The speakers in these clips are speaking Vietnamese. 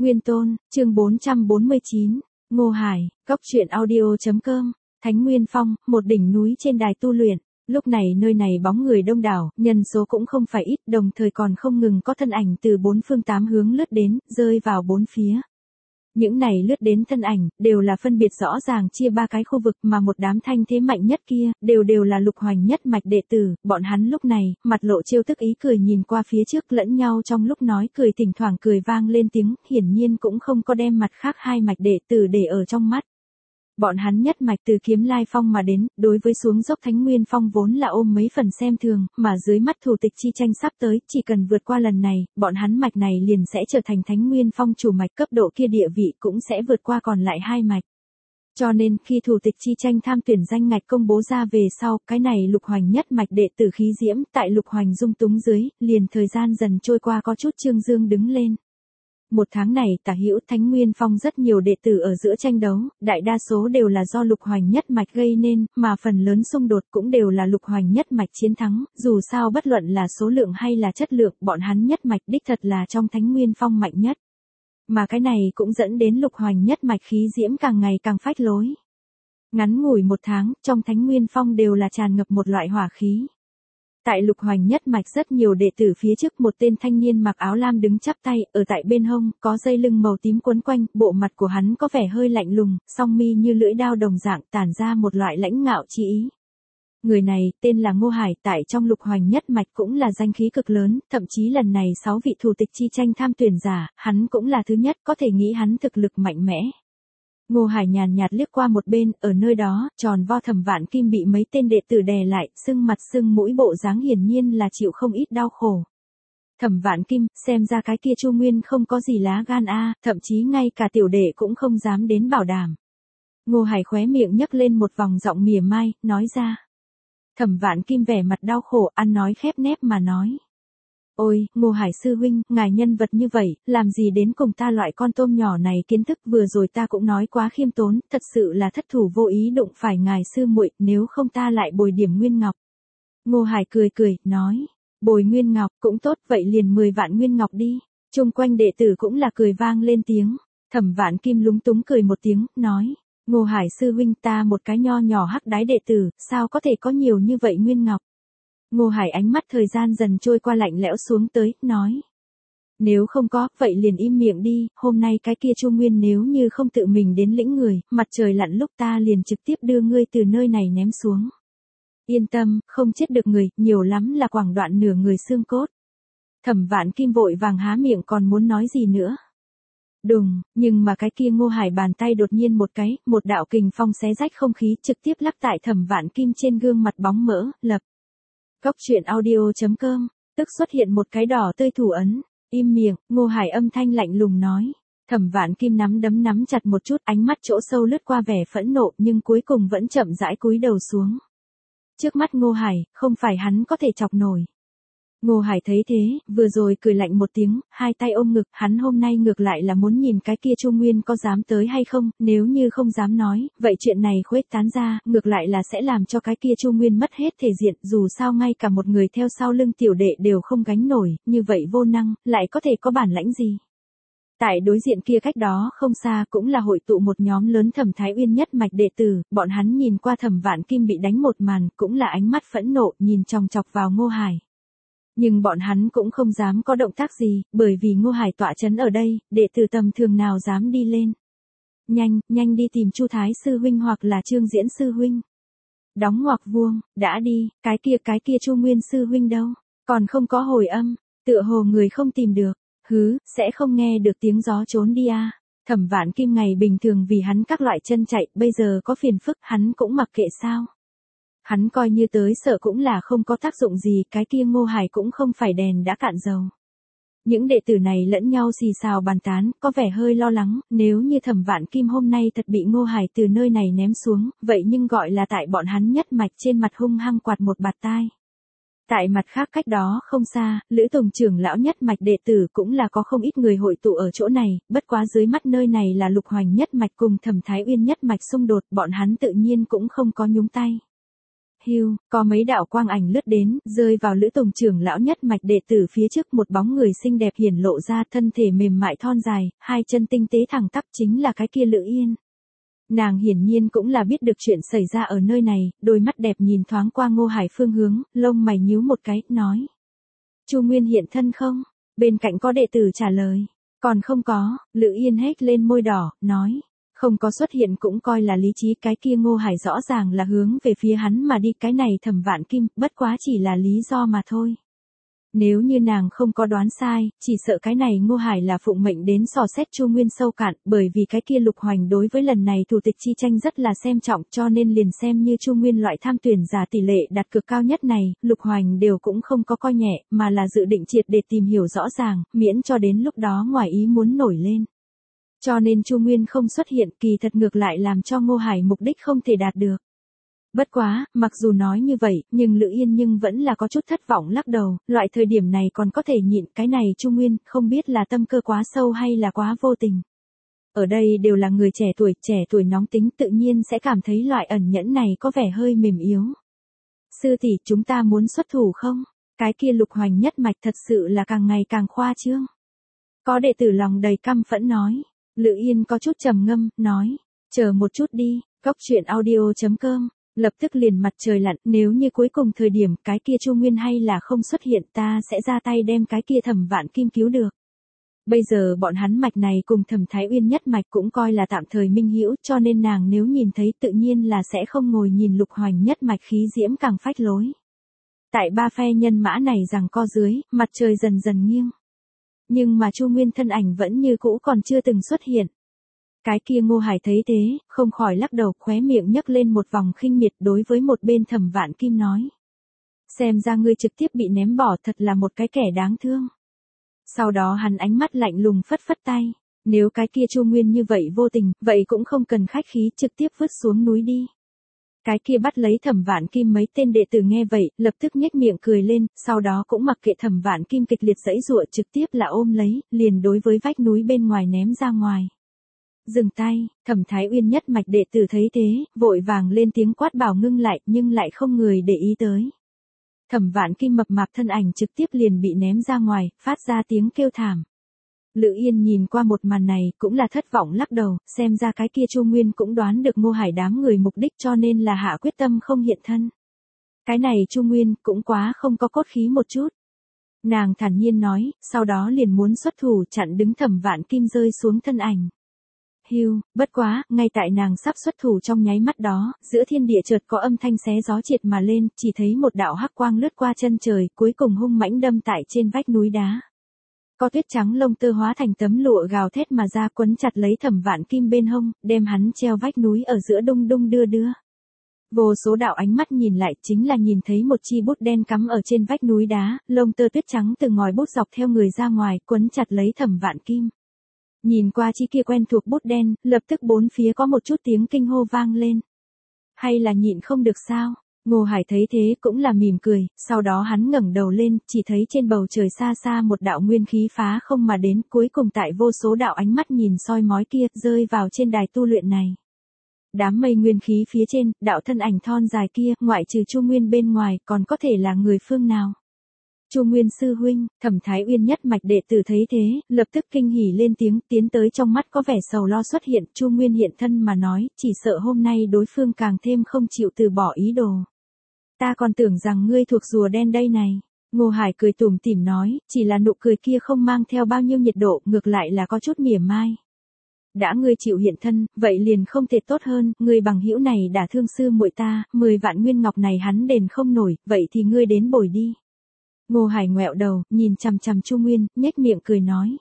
Nguyên Tôn, chương 449, Ngô Hải, Cốc truyện audio.com, Thánh Nguyên Phong, một đỉnh núi trên đài tu luyện. Lúc này nơi này bóng người đông đảo, nhân số cũng không phải ít, đồng thời còn không ngừng có thân ảnh từ bốn phương tám hướng lướt đến, rơi vào bốn phía. Những này lướt đến thân ảnh, đều là phân biệt rõ ràng chia ba cái khu vực mà một đám thanh thế mạnh nhất kia, đều là lục hoành nhất mạch đệ tử, bọn hắn lúc này, mặt lộ trêu tức ý cười nhìn qua phía trước lẫn nhau trong lúc nói cười thỉnh thoảng cười vang lên tiếng, hiển nhiên cũng không có đem mặt khác hai mạch đệ tử để ở trong mắt. Bọn hắn nhất mạch từ Kiếm Lai Phong mà đến, đối với xuống dốc Thánh Nguyên Phong vốn là ôm mấy phần xem thường, mà dưới mắt thủ tịch chi tranh sắp tới, chỉ cần vượt qua lần này, bọn hắn mạch này liền sẽ trở thành Thánh Nguyên Phong chủ mạch, cấp độ kia địa vị cũng sẽ vượt qua còn lại hai mạch. Cho nên, khi thủ tịch chi tranh tham tuyển danh ngạch công bố ra về sau, cái này lục hoành nhất mạch đệ tử khí diễm, tại lục hoành dung túng dưới, liền thời gian dần trôi qua có chút trương dương đứng lên. Một tháng này tả hữu Thánh Nguyên Phong rất nhiều đệ tử ở giữa tranh đấu, đại đa số đều là do lục hoành nhất mạch gây nên, mà phần lớn xung đột cũng đều là lục hoành nhất mạch chiến thắng, dù sao bất luận là số lượng hay là chất lượng, bọn hắn nhất mạch đích thật là trong Thánh Nguyên Phong mạnh nhất. Mà cái này cũng dẫn đến lục hoành nhất mạch khí diễm càng ngày càng phách lối. Ngắn ngủi một tháng, trong Thánh Nguyên Phong đều là tràn ngập một loại hỏa khí. Tại lục hoành nhất mạch rất nhiều đệ tử phía trước một tên thanh niên mặc áo lam đứng chắp tay, ở tại bên hông, có dây lưng màu tím quấn quanh, bộ mặt của hắn có vẻ hơi lạnh lùng, song mi như lưỡi dao đồng dạng tản ra một loại lãnh ngạo chi ý. Người này, tên là Ngô Hải, tại trong lục hoành nhất mạch cũng là danh khí cực lớn, thậm chí lần này 6 vị thủ tịch chi tranh tham tuyển giả, hắn cũng là thứ nhất, có thể nghĩ hắn thực lực mạnh mẽ. Ngô Hải nhàn nhạt liếc qua một bên, ở nơi đó, tròn vo Thẩm Vạn Kim bị mấy tên đệ tử đè lại, sưng mặt sưng mũi bộ dáng hiển nhiên là chịu không ít đau khổ. Thẩm Vạn Kim, xem ra cái kia Chu Nguyên không có gì lá gan a, thậm chí ngay cả tiểu đệ cũng không dám đến bảo đảm. Ngô Hải khóe miệng nhấc lên một vòng giọng mỉa mai, nói ra. Thẩm Vạn Kim vẻ mặt đau khổ, ăn nói khép nép mà nói. Ôi, Ngô Hải sư huynh, ngài nhân vật như vậy, làm gì đến cùng ta loại con tôm nhỏ này kiến thức vừa rồi ta cũng nói quá khiêm tốn, thật sự là thất thủ vô ý đụng phải ngài sư muội, nếu không ta lại bồi điểm Nguyên Ngọc. Ngô Hải cười cười, nói, bồi Nguyên Ngọc, cũng tốt, vậy liền 10 vạn Nguyên Ngọc đi. Chung quanh đệ tử cũng là cười vang lên tiếng, Thẩm Vạn Kim lúng túng cười một tiếng, nói, Ngô Hải sư huynh ta một cái nho nhỏ hắc đái đệ tử, sao có thể có nhiều như vậy Nguyên Ngọc. Ngô Hải ánh mắt thời gian dần trôi qua lạnh lẽo xuống tới, nói. Nếu không có, vậy liền im miệng đi, hôm nay cái kia Chu Nguyên nếu như không tự mình đến lĩnh người, mặt trời lặn lúc ta liền trực tiếp đưa ngươi từ nơi này ném xuống. Yên tâm, không chết được người, nhiều lắm là quảng đoạn nửa người xương cốt. Thẩm Vạn Kim vội vàng há miệng còn muốn nói gì nữa. Đùng, nhưng mà cái kia Ngô Hải bàn tay đột nhiên một cái, một đạo kình phong xé rách không khí trực tiếp lắp tại Thẩm Vạn Kim trên gương mặt bóng mỡ, lập. Cốc truyện audio.com, tức xuất hiện một cái đỏ tươi thủ ấn, im miệng, Ngô Hải âm thanh lạnh lùng nói. Thẩm Vạn Kim nắm chặt một chút, ánh mắt chỗ sâu lướt qua vẻ phẫn nộ nhưng cuối cùng vẫn chậm rãi cúi đầu xuống. Trước mắt Ngô Hải, không phải hắn có thể chọc nổi. Ngô Hải thấy thế, vừa rồi cười lạnh một tiếng, hai tay ôm ngực, hắn hôm nay ngược lại là muốn nhìn cái kia Chu Nguyên có dám tới hay không, nếu như không dám nói, vậy chuyện này khuếch tán ra, ngược lại là sẽ làm cho cái kia Chu Nguyên mất hết thể diện, dù sao ngay cả một người theo sau lưng tiểu đệ đều không gánh nổi, như vậy vô năng, lại có thể có bản lãnh gì. Tại đối diện kia cách đó không xa cũng là hội tụ một nhóm lớn Thẩm Thái Uyên nhất mạch đệ tử, bọn hắn nhìn qua Thẩm Vạn Kim bị đánh một màn, cũng là ánh mắt phẫn nộ, nhìn chòng chọc vào Ngô Hải. Nhưng bọn hắn cũng không dám có động tác gì, bởi vì Ngô Hải tọa trấn ở đây, đệ tử tầm thường nào dám đi lên. Nhanh đi tìm Chu Thái sư huynh hoặc là Trương Diễn sư huynh. Đóng ngoặc vuông, đã đi, cái kia Chu Nguyên sư huynh đâu, còn không có hồi âm, tựa hồ người không tìm được, sẽ không nghe được tiếng gió trốn đi à. Thẩm Vạn Kim ngày bình thường vì hắn các loại chân chạy, bây giờ có phiền phức hắn cũng mặc kệ sao. Hắn coi như tới sợ cũng là không có tác dụng gì, cái kia Ngô Hải cũng không phải đèn đã cạn dầu. Những đệ tử này lẫn nhau xì xào bàn tán, có vẻ hơi lo lắng, nếu như Thẩm Vạn Kim hôm nay thật bị Ngô Hải từ nơi này ném xuống, vậy nhưng gọi là tại bọn hắn nhất mạch trên mặt hung hăng quạt một bạt tai. Tại mặt khác cách đó không xa, Lữ Tùng trưởng lão nhất mạch đệ tử cũng là có không ít người hội tụ ở chỗ này, bất quá dưới mắt nơi này là lục hoành nhất mạch cùng Thẩm Thái Uyên nhất mạch xung đột, bọn hắn tự nhiên cũng không có nhúng tay. Hưu, có mấy đạo quang ảnh lướt đến, rơi vào Lữ Tùng trưởng lão nhất mạch đệ tử phía trước, một bóng người xinh đẹp hiển lộ ra, thân thể mềm mại thon dài, hai chân tinh tế thẳng tắp, chính là cái kia Lữ Yên. Nàng hiển nhiên cũng là biết được chuyện xảy ra ở nơi này, đôi mắt đẹp nhìn thoáng qua Ngô Hải phương hướng, lông mày nhíu một cái, nói. Chu Nguyên hiện thân không? Bên cạnh có đệ tử trả lời. Còn không có, Lữ Yên hét lên môi đỏ, nói. Không có xuất hiện cũng coi là lý trí, cái kia Ngô Hải rõ ràng là hướng về phía hắn mà đi, cái này Thẩm Vạn Kim, bất quá chỉ là lý do mà thôi. Nếu như nàng không có đoán sai, chỉ sợ cái này Ngô Hải là phụng mệnh đến dò xét Chu Nguyên sâu cạn, bởi vì cái kia Lục Hoành đối với lần này thủ tịch chi tranh rất là xem trọng, cho nên liền xem như Chu Nguyên loại tham tuyển giả tỷ lệ đặt cược cao nhất này, Lục Hoành đều cũng không có coi nhẹ, mà là dự định triệt để tìm hiểu rõ ràng, miễn cho đến lúc đó ngoài ý muốn nổi lên. Cho nên Chu Nguyên không xuất hiện, kỳ thật ngược lại làm cho Ngô Hải mục đích không thể đạt được. Bất quá, mặc dù nói như vậy, nhưng Lữ Yên nhưng vẫn là có chút thất vọng lắc đầu, loại thời điểm này còn có thể nhịn, cái này Chu Nguyên, không biết là tâm cơ quá sâu hay là quá vô tình. Ở đây đều là người trẻ tuổi nóng tính, tự nhiên sẽ cảm thấy loại ẩn nhẫn này có vẻ hơi mềm yếu. Sư tỷ, chúng ta muốn xuất thủ không? Cái kia Lục Hoành nhất mạch thật sự là càng ngày càng khoa trương. Có đệ tử lòng đầy căm phẫn nói. Lữ Yên có chút trầm ngâm, nói. Chờ một chút đi, Cốc Truyện Audio.com. Lập tức liền mặt trời lặn, nếu như cuối cùng thời điểm cái kia Chu Nguyên hay là không xuất hiện, ta sẽ ra tay đem cái kia Thẩm Vạn Kim cứu được. Bây giờ bọn hắn mạch này cùng Thẩm Thái Uyên nhất mạch cũng coi là tạm thời minh hữu, cho nên nàng nếu nhìn thấy tự nhiên là sẽ không ngồi nhìn Lục Hoành nhất mạch khí diễm càng phách lối. Tại ba phe nhân mã này giằng co dưới, mặt trời dần dần nghiêng. Nhưng mà Chu Nguyên thân ảnh vẫn như cũ còn chưa từng xuất hiện. Cái kia Ngô Hải thấy thế, không khỏi lắc đầu, khóe miệng nhấc lên một vòng khinh miệt, đối với một bên Thẩm Vạn Kim nói. Xem ra ngươi trực tiếp bị ném bỏ, thật là một cái kẻ đáng thương. Sau đó hắn ánh mắt lạnh lùng phất phất tay. Nếu cái kia Chu Nguyên như vậy vô tình, vậy cũng không cần khách khí, trực tiếp vứt xuống núi đi. Cái kia bắt lấy Thẩm Vạn Kim mấy tên đệ tử nghe vậy, lập tức nhếch miệng cười lên, sau đó cũng mặc kệ Thẩm Vạn Kim kịch liệt giãy giụa, trực tiếp là ôm lấy, liền đối với vách núi bên ngoài ném ra ngoài. Dừng tay, Thẩm Thái Uyên nhất mạch đệ tử thấy thế, vội vàng lên tiếng quát bảo ngưng lại, nhưng lại không người để ý tới. Thẩm Vạn Kim mập mạp thân ảnh trực tiếp liền bị ném ra ngoài, phát ra tiếng kêu thảm. Lữ Yên nhìn qua một màn này, cũng là thất vọng lắc đầu, xem ra cái kia Chu Nguyên cũng đoán được Ngô Hải đám người mục đích, cho nên là hạ quyết tâm không hiện thân. Cái này Chu Nguyên cũng quá không có cốt khí một chút. Nàng thản nhiên nói, sau đó liền muốn xuất thủ chặn đứng Thẩm Vạn Kim rơi xuống thân ảnh. Hưu, bất quá, ngay tại nàng sắp xuất thủ trong nháy mắt đó, giữa thiên địa chợt có âm thanh xé gió triệt mà lên, chỉ thấy một đạo hắc quang lướt qua chân trời, cuối cùng hung mãnh đâm tại trên vách núi đá. Có tuyết trắng lông tơ hóa thành tấm lụa gào thét mà ra, quấn chặt lấy Thẩm Vạn Kim bên hông, đem hắn treo vách núi ở giữa, đung đung đưa đưa. Vô số đạo ánh mắt nhìn lại, chính là nhìn thấy một chi bút đen cắm ở trên vách núi đá, lông tơ tuyết trắng từ ngòi bút dọc theo người ra ngoài, quấn chặt lấy Thẩm Vạn Kim. Nhìn qua chi kia quen thuộc bút đen, lập tức bốn phía có một chút tiếng kinh hô vang lên. Hay là nhịn không được sao? Ngô Hải thấy thế cũng là mỉm cười, sau đó hắn ngẩng đầu lên, chỉ thấy trên bầu trời xa xa một đạo nguyên khí phá không mà đến, cuối cùng tại vô số đạo ánh mắt nhìn soi mói kia, rơi vào trên đài tu luyện này. Đám mây nguyên khí phía trên, đạo thân ảnh thon dài kia, ngoại trừ Chu Nguyên bên ngoài, còn có thể là người phương nào? Chu Nguyên sư huynh, Thẩm Thái Uyên nhất mạch đệ tử thấy thế, lập tức kinh hỉ lên tiếng, tiến tới, trong mắt có vẻ sầu lo xuất hiện, Chu Nguyên hiện thân mà nói, chỉ sợ hôm nay đối phương càng thêm không chịu từ bỏ ý đồ. Ta còn tưởng rằng ngươi thuộc rùa đen đây này. Ngô Hải cười tủm tỉm nói, chỉ là nụ cười kia không mang theo bao nhiêu nhiệt độ, ngược lại là có chút mỉa mai. Đã ngươi chịu hiện thân, vậy liền không thể tốt hơn, ngươi bằng hữu này đã thương sư muội ta, 10 vạn nguyên ngọc này hắn đền không nổi, vậy thì ngươi đến bồi đi. Ngô Hải ngoẹo đầu, nhìn chằm chằm Chu Nguyên, nhếch miệng cười nói.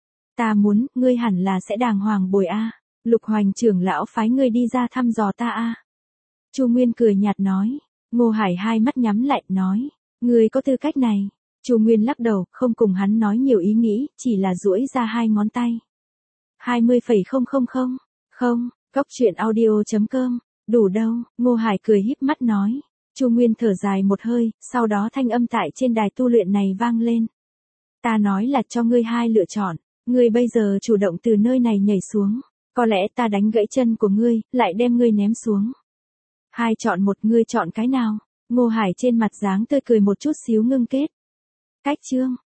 Ta muốn, ngươi hẳn là sẽ đàng hoàng bồi a. Lục Hoành trưởng lão phái ngươi đi ra thăm dò ta a. Chu Nguyên cười nhạt nói. Ngô Hải hai mắt nhắm lại, nói. Ngươi có tư cách này. Chu Nguyên lắc đầu, không cùng hắn nói nhiều ý nghĩ, chỉ là duỗi ra hai ngón tay. 20,000. Không, Cốc Truyện Audio.com. Đủ đâu, Ngô Hải cười híp mắt nói. Chu Nguyên thở dài một hơi, sau đó thanh âm tại trên đài tu luyện này vang lên. Ta nói là cho ngươi hai lựa chọn, ngươi bây giờ chủ động từ nơi này nhảy xuống, có lẽ ta đánh gãy chân của ngươi, lại đem ngươi ném xuống. Hai chọn một, ngươi chọn cái nào? Ngô Hải trên mặt dáng tươi cười một chút xíu ngưng kết. Cách chương.